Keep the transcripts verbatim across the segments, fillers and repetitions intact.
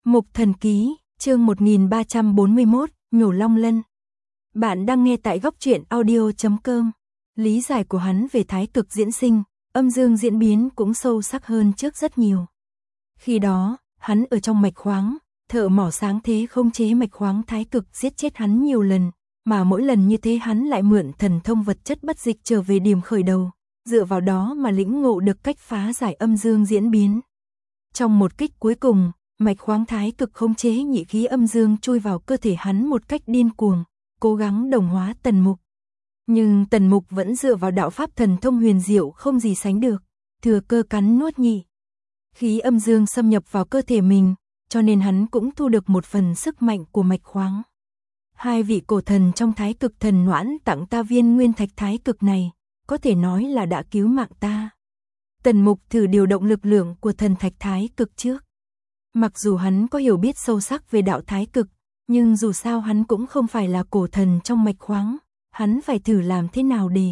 Mục Thần Ký, chương một nghìn ba trăm bốn mươi mốt, Nhổ Long Lân. Bạn đang nghe tại góc truyện audio chấm com. Lý giải của hắn về thái cực diễn sinh, âm dương diễn biến cũng sâu sắc hơn trước rất nhiều. Khi đó, hắn ở trong mạch khoáng, thợ mỏ sáng thế không chế mạch khoáng thái cực giết chết hắn nhiều lần, mà mỗi lần như thế hắn lại mượn thần thông vật chất bất dịch trở về điểm khởi đầu, dựa vào đó mà lĩnh ngộ được cách phá giải âm dương diễn biến. Trong một kích cuối cùng, mạch khoáng thái cực khống chế nhị khí âm dương chui vào cơ thể hắn một cách điên cuồng, cố gắng đồng hóa Tần Mục. Nhưng Tần Mục vẫn dựa vào đạo pháp thần thông huyền diệu không gì sánh được, thừa cơ cắn nuốt nhị khí âm dương xâm nhập vào cơ thể mình, cho nên hắn cũng thu được một phần sức mạnh của mạch khoáng. Hai vị cổ thần trong thái cực thần noãn tặng ta viên nguyên thạch thái cực này, có thể nói là đã cứu mạng ta. Tần Mục thử điều động lực lượng của thần thạch thái cực trước. Mặc dù hắn có hiểu biết sâu sắc về đạo thái cực, nhưng dù sao hắn cũng không phải là cổ thần trong mạch khoáng, hắn phải thử làm thế nào để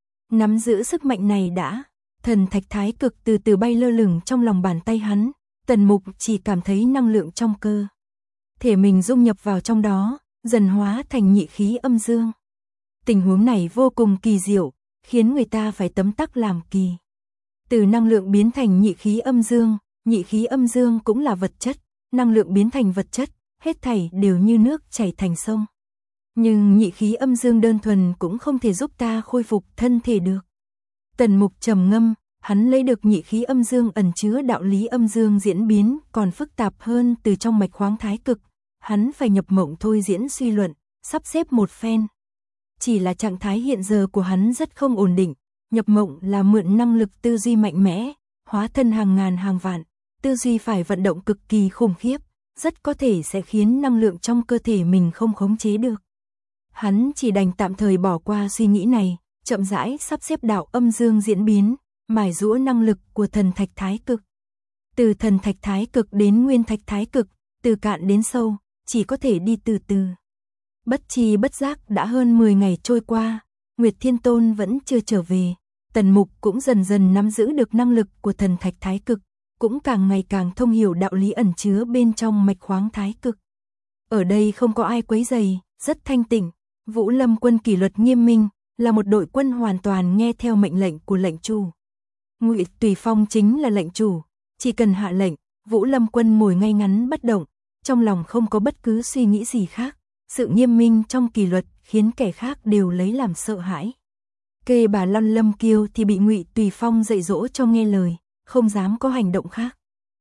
nắm giữ sức mạnh này đã. Thần thạch thái cực từ từ bay lơ lửng trong lòng bàn tay hắn, Tần Mục chỉ cảm thấy năng lượng trong cơ thể mình dung nhập vào trong đó, dần hóa thành nhị khí âm dương. Tình huống này vô cùng kỳ diệu, khiến người ta phải tấm tắc làm kỳ. Từ năng lượng biến thành nhị khí âm dương, nhị khí âm dương cũng là vật chất, năng lượng biến thành vật chất, hết thảy đều như nước chảy thành sông. Nhưng nhị khí âm dương đơn thuần cũng không thể giúp ta khôi phục thân thể được. Tần Mục trầm ngâm, hắn lấy được nhị khí âm dương ẩn chứa đạo lý âm dương diễn biến còn phức tạp hơn từ trong mạch khoáng thái cực, hắn phải nhập mộng thôi diễn suy luận, sắp xếp một phen. Chỉ là trạng thái hiện giờ của hắn rất không ổn định, nhập mộng là mượn năng lực tư duy mạnh mẽ, hóa thân hàng ngàn hàng vạn, tư duy phải vận động cực kỳ khủng khiếp, rất có thể sẽ khiến năng lượng trong cơ thể mình không khống chế được. Hắn chỉ đành tạm thời bỏ qua suy nghĩ này, chậm rãi sắp xếp đạo âm dương diễn biến, mài giũa năng lực của thần thạch thái cực. Từ thần thạch thái cực đến nguyên thạch thái cực, từ cạn đến sâu, chỉ có thể đi từ từ. Bất chi bất giác đã hơn mười ngày trôi qua, Nguyệt Thiên Tôn vẫn chưa trở về. Tần Mục cũng dần dần nắm giữ được năng lực của thần thạch thái cực, cũng càng ngày càng thông hiểu đạo lý ẩn chứa bên trong mạch khoáng thái cực. Ở đây không có ai quấy rầy, rất thanh tịnh. Vũ Lâm quân kỷ luật nghiêm minh, là một đội quân hoàn toàn nghe theo mệnh lệnh của lệnh chủ. Ngụy Tùy Phong chính là lệnh chủ, chỉ cần hạ lệnh, Vũ Lâm quân ngồi ngay ngắn bất động, trong lòng không có bất cứ suy nghĩ gì khác. Sự nghiêm minh trong kỷ luật khiến kẻ khác đều lấy làm sợ hãi. Kê bà Lon Lâm Kiêu thì bị Ngụy Tùy Phong dạy dỗ cho nghe lời, không dám có hành động khác.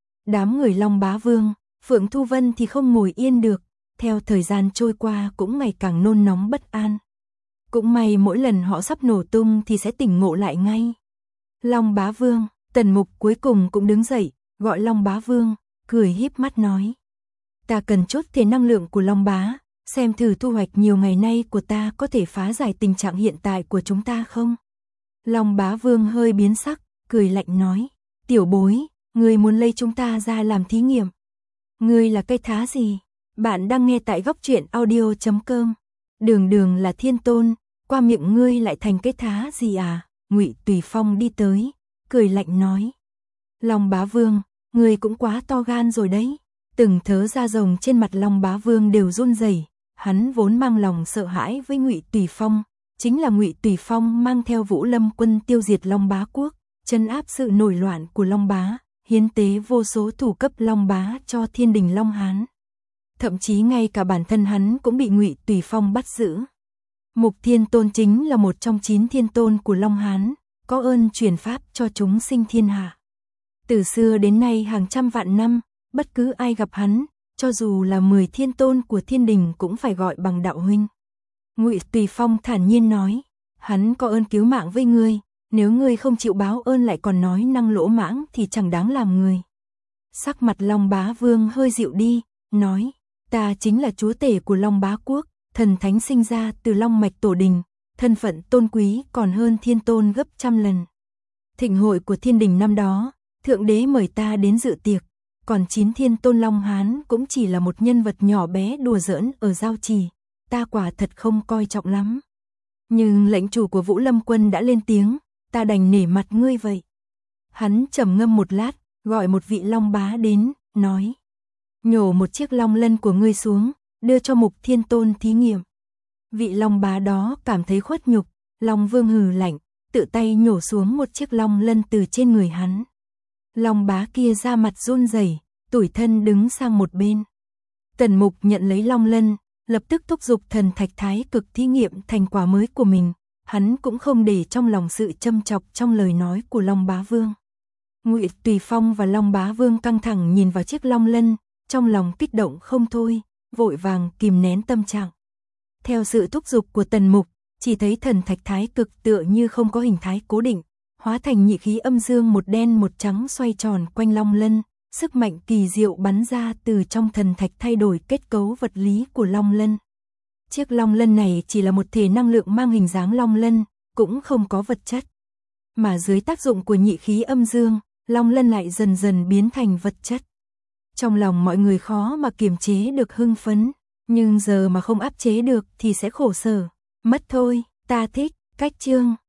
Đám người Long Bá Vương, Phượng Thu Vân thì không ngồi yên được, theo thời gian trôi qua cũng ngày càng nôn nóng bất an. Cũng may mỗi lần họ sắp nổ tung thì sẽ tỉnh ngộ lại ngay. Long Bá Vương, Tần Mục cuối cùng cũng đứng dậy, gọi Long Bá Vương, cười híp mắt nói: ta cần chốt thể năng lượng của Long Bá, xem thử thu hoạch nhiều ngày nay của ta có thể phá giải tình trạng hiện tại của chúng ta không. Long Bá Vương hơi biến sắc, cười lạnh nói: tiểu bối, ngươi muốn lấy chúng ta ra làm thí nghiệm. Ngươi là cây thá gì? Bạn đang nghe tại góc truyện audio chấm com. Đường đường là thiên tôn, qua miệng ngươi lại thành cái thá gì à? Ngụy Tùy Phong đi tới, cười lạnh nói: Long Bá Vương, ngươi cũng quá to gan rồi đấy. Từng thớ da rồng trên mặt Long Bá Vương đều run rẩy. Hắn vốn mang lòng sợ hãi với Ngụy Tùy Phong, chính là Ngụy Tùy Phong mang theo Vũ Lâm quân tiêu diệt Long Bá quốc, trấn áp sự nổi loạn của Long Bá, hiến tế vô số thủ cấp Long Bá cho thiên đình Long Hán. Thậm chí ngay cả bản thân hắn cũng bị Ngụy Tùy Phong bắt giữ. Mục Thiên Tôn chính là một trong chín thiên tôn của Long Hán, có ơn truyền pháp cho chúng sinh thiên hạ. Từ xưa đến nay hàng trăm vạn năm, bất cứ ai gặp hắn, cho dù là mười thiên tôn của thiên đình cũng phải gọi bằng đạo huynh. Ngụy Tùy Phong thản nhiên nói: hắn có ơn cứu mạng với ngươi, nếu ngươi không chịu báo ơn lại còn nói năng lỗ mãng thì chẳng đáng làm người. Sắc mặt Long Bá Vương hơi dịu đi, nói: ta chính là chúa tể của Long Bá quốc, thần thánh sinh ra từ Long mạch tổ đình, thân phận tôn quý còn hơn thiên tôn gấp trăm lần. Thịnh hội của thiên đình năm đó, thượng đế mời ta đến dự tiệc, còn chín thiên tôn Long Hán cũng chỉ là một nhân vật nhỏ bé đùa giỡn ở giao trì, ta quả thật không coi trọng lắm. Nhưng lệnh chủ của Vũ Lâm quân đã lên tiếng, ta đành nể mặt ngươi vậy. Hắn trầm ngâm một lát, gọi một vị Long Bá đến, nói: nhổ một chiếc long lân của ngươi xuống, đưa cho Mục Thiên Tôn thí nghiệm. Vị long bá đó cảm thấy khuất nhục, Long Vương hừ lạnh, tự tay nhổ xuống một chiếc long lân từ trên người hắn. Long bá kia ra mặt run rẩy, tủi thân đứng sang một bên. Tần Mục nhận lấy long lân, lập tức thúc giục thần thạch thái cực thí nghiệm thành quả mới của mình, hắn cũng không để trong lòng sự châm chọc trong lời nói của Long Bá Vương. Ngụy Tùy Phong và Long Bá Vương căng thẳng nhìn vào chiếc long lân, trong lòng kích động không thôi, vội vàng kìm nén tâm trạng. Theo sự thúc giục của Tần Mục, chỉ thấy thần thạch thái cực tựa như không có hình thái cố định, hóa thành nhị khí âm dương một đen một trắng xoay tròn quanh long lân, sức mạnh kỳ diệu bắn ra từ trong thần thạch thay đổi kết cấu vật lý của long lân. Chiếc long lân này chỉ là một thể năng lượng mang hình dáng long lân, cũng không có vật chất. Mà dưới tác dụng của nhị khí âm dương, long lân lại dần dần biến thành vật chất. Trong lòng mọi người khó mà kiềm chế được hưng phấn, nhưng giờ mà không áp chế được thì sẽ khổ sở. Mất thôi, ta thích, cách chương.